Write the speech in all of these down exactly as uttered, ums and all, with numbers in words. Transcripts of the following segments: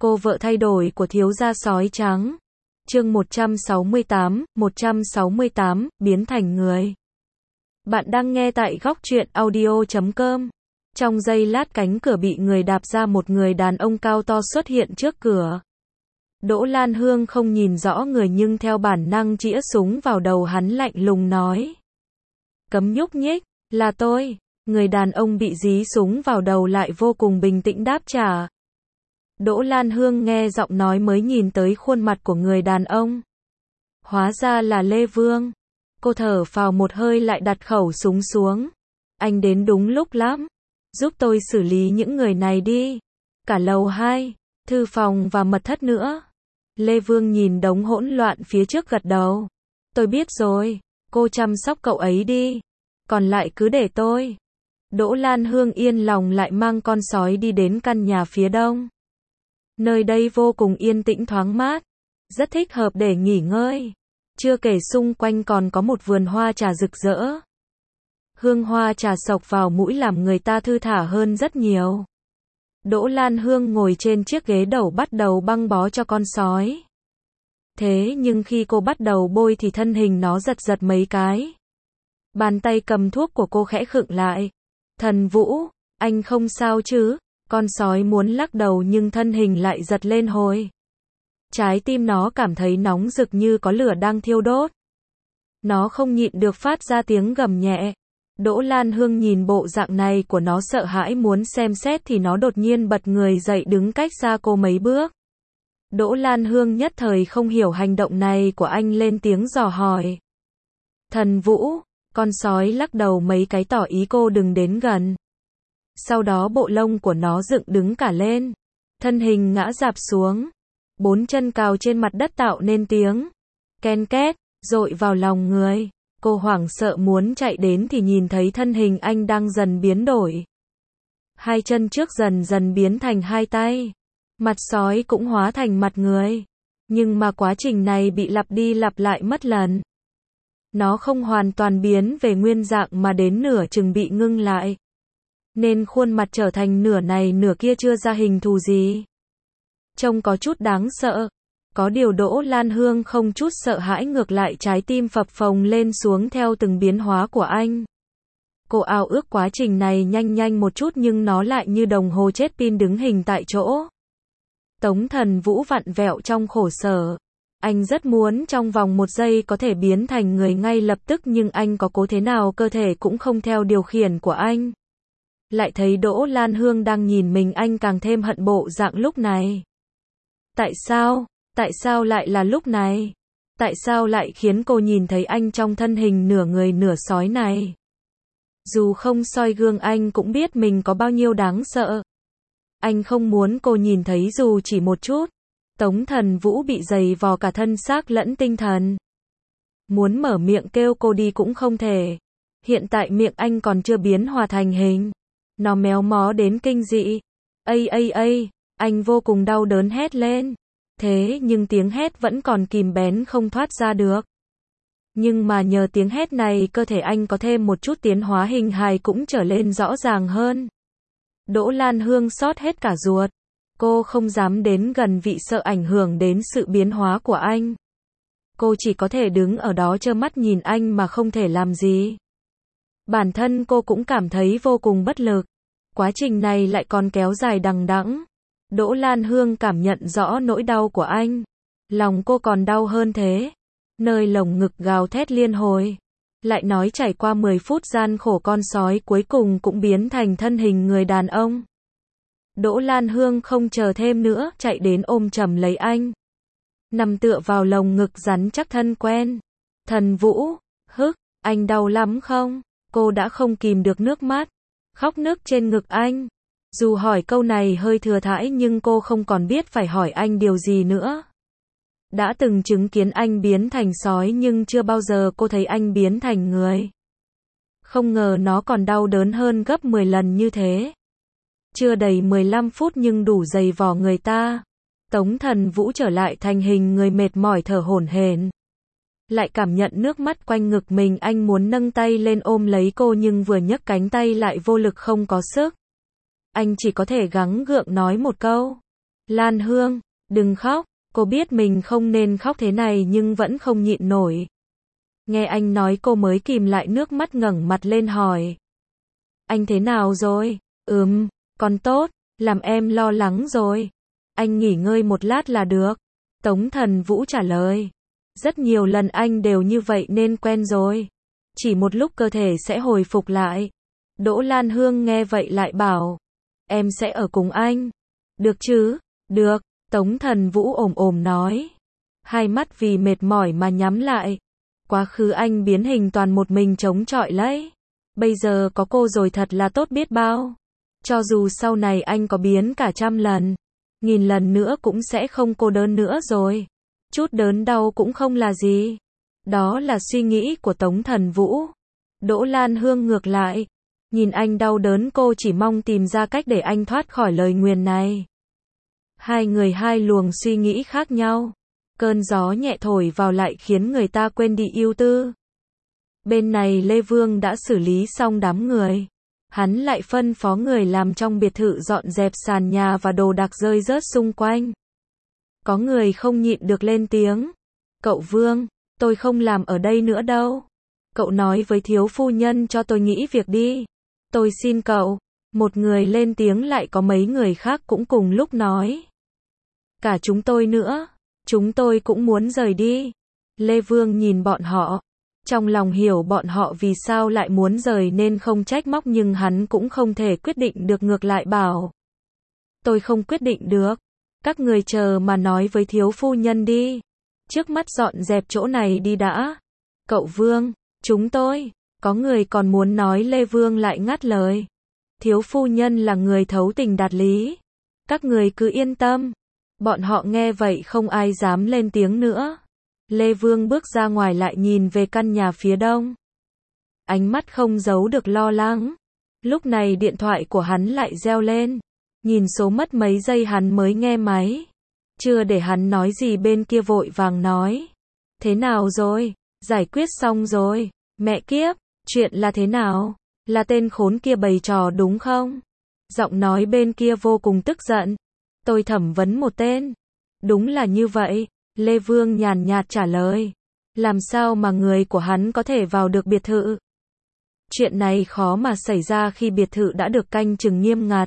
Cô vợ thay đổi của thiếu gia sói trắng. Chương một trăm sáu mươi tám, một trăm sáu mươi tám, biến thành người. Bạn đang nghe tại góc truyện audio chấm com. Trong giây lát cánh cửa bị người đạp ra, một người đàn ông cao to xuất hiện trước cửa. Đỗ Lan Hương không nhìn rõ người nhưng theo bản năng chĩa súng vào đầu hắn, lạnh lùng nói. Cấm nhúc nhích, là tôi. Người đàn ông bị dí súng vào đầu lại vô cùng bình tĩnh đáp trả. Đỗ Lan Hương nghe giọng nói mới nhìn tới khuôn mặt của người đàn ông. Hóa ra là Lê Vương. Cô thở phào một hơi lại đặt khẩu súng xuống. Anh đến đúng lúc lắm. Giúp tôi xử lý những người này đi. Cả lầu hai, thư phòng và mật thất nữa. Lê Vương nhìn đống hỗn loạn phía trước gật đầu. Tôi biết rồi, cô chăm sóc cậu ấy đi. Còn lại cứ để tôi. Đỗ Lan Hương yên lòng lại mang con sói đi đến căn nhà phía đông. Nơi đây vô cùng yên tĩnh thoáng mát, rất thích hợp để nghỉ ngơi. Chưa kể xung quanh còn có một vườn hoa trà rực rỡ. Hương hoa trà xộc vào mũi làm người ta thư thả hơn rất nhiều. Đỗ Lan Hương ngồi trên chiếc ghế đầu bắt đầu băng bó cho con sói. Thế nhưng khi cô bắt đầu bôi thì thân hình nó giật giật mấy cái. Bàn tay cầm thuốc của cô khẽ khựng lại. Thần Vũ, anh không sao chứ? Con sói muốn lắc đầu nhưng thân hình lại giật lên hồi. Trái tim nó cảm thấy nóng rực như có lửa đang thiêu đốt. Nó không nhịn được phát ra tiếng gầm nhẹ. Đỗ Lan Hương nhìn bộ dạng này của nó sợ hãi muốn xem xét thì nó đột nhiên bật người dậy đứng cách xa cô mấy bước. Đỗ Lan Hương nhất thời không hiểu hành động này của anh, lên tiếng dò hỏi. Thần Vũ, con sói lắc đầu mấy cái tỏ ý cô đừng đến gần. Sau đó bộ lông của nó dựng đứng cả lên. Thân hình ngã rạp xuống. Bốn chân cào trên mặt đất tạo nên tiếng ken két, dội vào lòng người. Cô hoảng sợ muốn chạy đến thì nhìn thấy thân hình anh đang dần biến đổi. Hai chân trước dần dần biến thành hai tay. Mặt sói cũng hóa thành mặt người. Nhưng mà quá trình này bị lặp đi lặp lại mất lần. Nó không hoàn toàn biến về nguyên dạng mà đến nửa chừng bị ngưng lại. Nên khuôn mặt trở thành nửa này nửa kia, chưa ra hình thù gì. Trông có chút đáng sợ. Có điều Đỗ Lan Hương không chút sợ hãi, ngược lại trái tim phập phồng lên xuống theo từng biến hóa của anh. Cô ao ước quá trình này nhanh nhanh một chút nhưng nó lại như đồng hồ chết pin đứng hình tại chỗ. Tống Thần Vũ vặn vẹo trong khổ sở. Anh rất muốn trong vòng một giây có thể biến thành người ngay lập tức nhưng anh có cố thế nào cơ thể cũng không theo điều khiển của anh. Lại thấy Đỗ Lan Hương đang nhìn mình, anh càng thêm hận bộ dạng lúc này. Tại sao? Tại sao lại là lúc này? Tại sao lại khiến cô nhìn thấy anh trong thân hình nửa người nửa sói này? Dù không soi gương anh cũng biết mình có bao nhiêu đáng sợ. Anh không muốn cô nhìn thấy dù chỉ một chút. Tống Thần Vũ bị giày vò cả thân xác lẫn tinh thần. Muốn mở miệng kêu cô đi cũng không thể. Hiện tại miệng anh còn chưa biến hòa thành hình. Nó méo mó đến kinh dị. Ây ây ây, anh vô cùng đau đớn hét lên. Thế nhưng tiếng hét vẫn còn kìm bén không thoát ra được. Nhưng mà nhờ tiếng hét này cơ thể anh có thêm một chút tiến hóa, hình hài cũng trở lên rõ ràng hơn. Đỗ Lan Hương xót hết cả ruột. Cô không dám đến gần vì sợ ảnh hưởng đến sự biến hóa của anh. Cô chỉ có thể đứng ở đó trơ mắt nhìn anh mà không thể làm gì. Bản thân cô cũng cảm thấy vô cùng bất lực. Quá trình này lại còn kéo dài đằng đẵng. Đỗ Lan Hương cảm nhận rõ nỗi đau của anh. Lòng cô còn đau hơn thế. Nơi lồng ngực gào thét liên hồi. Lại nói trải qua mười phút gian khổ, con sói cuối cùng cũng biến thành thân hình người đàn ông. Đỗ Lan Hương không chờ thêm nữa, chạy đến ôm chầm lấy anh. Nằm tựa vào lồng ngực rắn chắc thân quen. Thần Vũ, hức, anh đau lắm không? Cô đã không kìm được nước mắt. Khóc nức trên ngực anh. Dù hỏi câu này hơi thừa thãi nhưng cô không còn biết phải hỏi anh điều gì nữa. Đã từng chứng kiến anh biến thành sói nhưng chưa bao giờ cô thấy anh biến thành người. Không ngờ nó còn đau đớn hơn gấp mười lần như thế. Chưa đầy mười lăm phút nhưng đủ dày vò người ta. Tống Thần Vũ trở lại thành hình người mệt mỏi thở hổn hển. Lại cảm nhận nước mắt quanh ngực mình, anh muốn nâng tay lên ôm lấy cô nhưng vừa nhấc cánh tay lại vô lực không có sức. Anh chỉ có thể gắng gượng nói một câu. Lan Hương, đừng khóc, cô biết mình không nên khóc thế này nhưng vẫn không nhịn nổi. Nghe anh nói cô mới kìm lại nước mắt ngẩng mặt lên hỏi. Anh thế nào rồi? Ừm, còn tốt, làm em lo lắng rồi. Anh nghỉ ngơi một lát là được. Tống Thần Vũ trả lời. Rất nhiều lần anh đều như vậy nên quen rồi. Chỉ một lúc cơ thể sẽ hồi phục lại. Đỗ Lan Hương nghe vậy lại bảo. Em sẽ ở cùng anh. Được chứ? Được, Tống Thần Vũ ồm ồm nói. Hai mắt vì mệt mỏi mà nhắm lại. Quá khứ anh biến hình toàn một mình chống chọi lấy. Bây giờ có cô rồi thật là tốt biết bao. Cho dù sau này anh có biến cả trăm lần, nghìn lần nữa cũng sẽ không cô đơn nữa rồi. Chút đớn đau cũng không là gì. Đó là suy nghĩ của Tống Thần Vũ. Đỗ Lan Hương ngược lại. Nhìn anh đau đớn cô chỉ mong tìm ra cách để anh thoát khỏi lời nguyền này. Hai người hai luồng suy nghĩ khác nhau. Cơn gió nhẹ thổi vào lại khiến người ta quên đi ưu tư. Bên này Lê Vương đã xử lý xong đám người. Hắn lại phân phó người làm trong biệt thự dọn dẹp sàn nhà và đồ đạc rơi rớt xung quanh. Có người không nhịn được lên tiếng. Cậu Vương, tôi không làm ở đây nữa đâu. Cậu nói với thiếu phu nhân cho tôi nghỉ việc đi. Tôi xin cậu. Một người lên tiếng lại có mấy người khác cũng cùng lúc nói. Cả chúng tôi nữa. Chúng tôi cũng muốn rời đi. Lê Vương nhìn bọn họ. Trong lòng hiểu bọn họ vì sao lại muốn rời nên không trách móc nhưng hắn cũng không thể quyết định được ngược lại bảo. Tôi không quyết định được. Các người chờ mà nói với thiếu phu nhân đi. Trước mắt dọn dẹp chỗ này đi đã. Cậu Vương, chúng tôi, có người còn muốn nói Lê Vương lại ngắt lời. Thiếu phu nhân là người thấu tình đạt lý. Các người cứ yên tâm. Bọn họ nghe vậy không ai dám lên tiếng nữa. Lê Vương bước ra ngoài lại nhìn về căn nhà phía đông. Ánh mắt không giấu được lo lắng. Lúc này điện thoại của hắn lại reo lên. Nhìn số mất mấy giây hắn mới nghe máy. Chưa để hắn nói gì bên kia vội vàng nói. Thế nào rồi? Giải quyết xong rồi. Mẹ kiếp, chuyện là thế nào? Là tên khốn kia bày trò đúng không? Giọng nói bên kia vô cùng tức giận. Tôi thẩm vấn một tên. Đúng là như vậy. Lê Vương nhàn nhạt trả lời. Làm sao mà người của hắn có thể vào được biệt thự? Chuyện này khó mà xảy ra khi biệt thự đã được canh chừng nghiêm ngặt.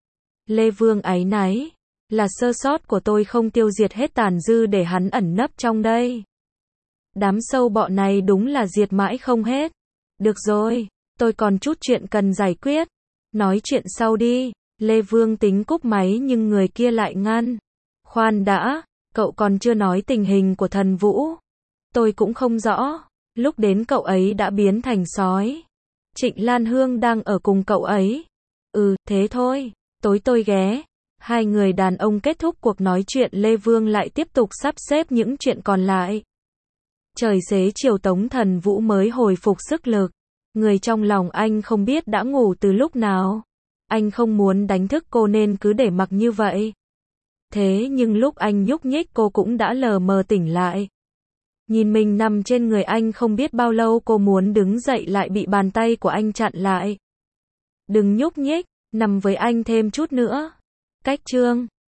Lê Vương áy náy. Là sơ sót của tôi không tiêu diệt hết tàn dư để hắn ẩn nấp trong đây. Đám sâu bọ này đúng là diệt mãi không hết. Được rồi, tôi còn chút chuyện cần giải quyết. Nói chuyện sau đi. Lê Vương tính cúp máy nhưng người kia lại ngăn. Khoan đã, cậu còn chưa nói tình hình của Thần Vũ. Tôi cũng không rõ. Lúc đến cậu ấy đã biến thành sói. Trịnh Lan Hương đang ở cùng cậu ấy. Ừ, thế thôi. Tối tôi ghé. Hai người đàn ông kết thúc cuộc nói chuyện Lê Vương lại tiếp tục sắp xếp những chuyện còn lại. Trời xế chiều Tống Thần Vũ mới hồi phục sức lực. Người trong lòng anh không biết đã ngủ từ lúc nào. Anh không muốn đánh thức cô nên cứ để mặc như vậy. Thế nhưng lúc anh nhúc nhích cô cũng đã lờ mờ tỉnh lại. Nhìn mình nằm trên người anh không biết bao lâu cô muốn đứng dậy lại bị bàn tay của anh chặn lại. Đừng nhúc nhích, nằm với anh thêm chút nữa. Cách chương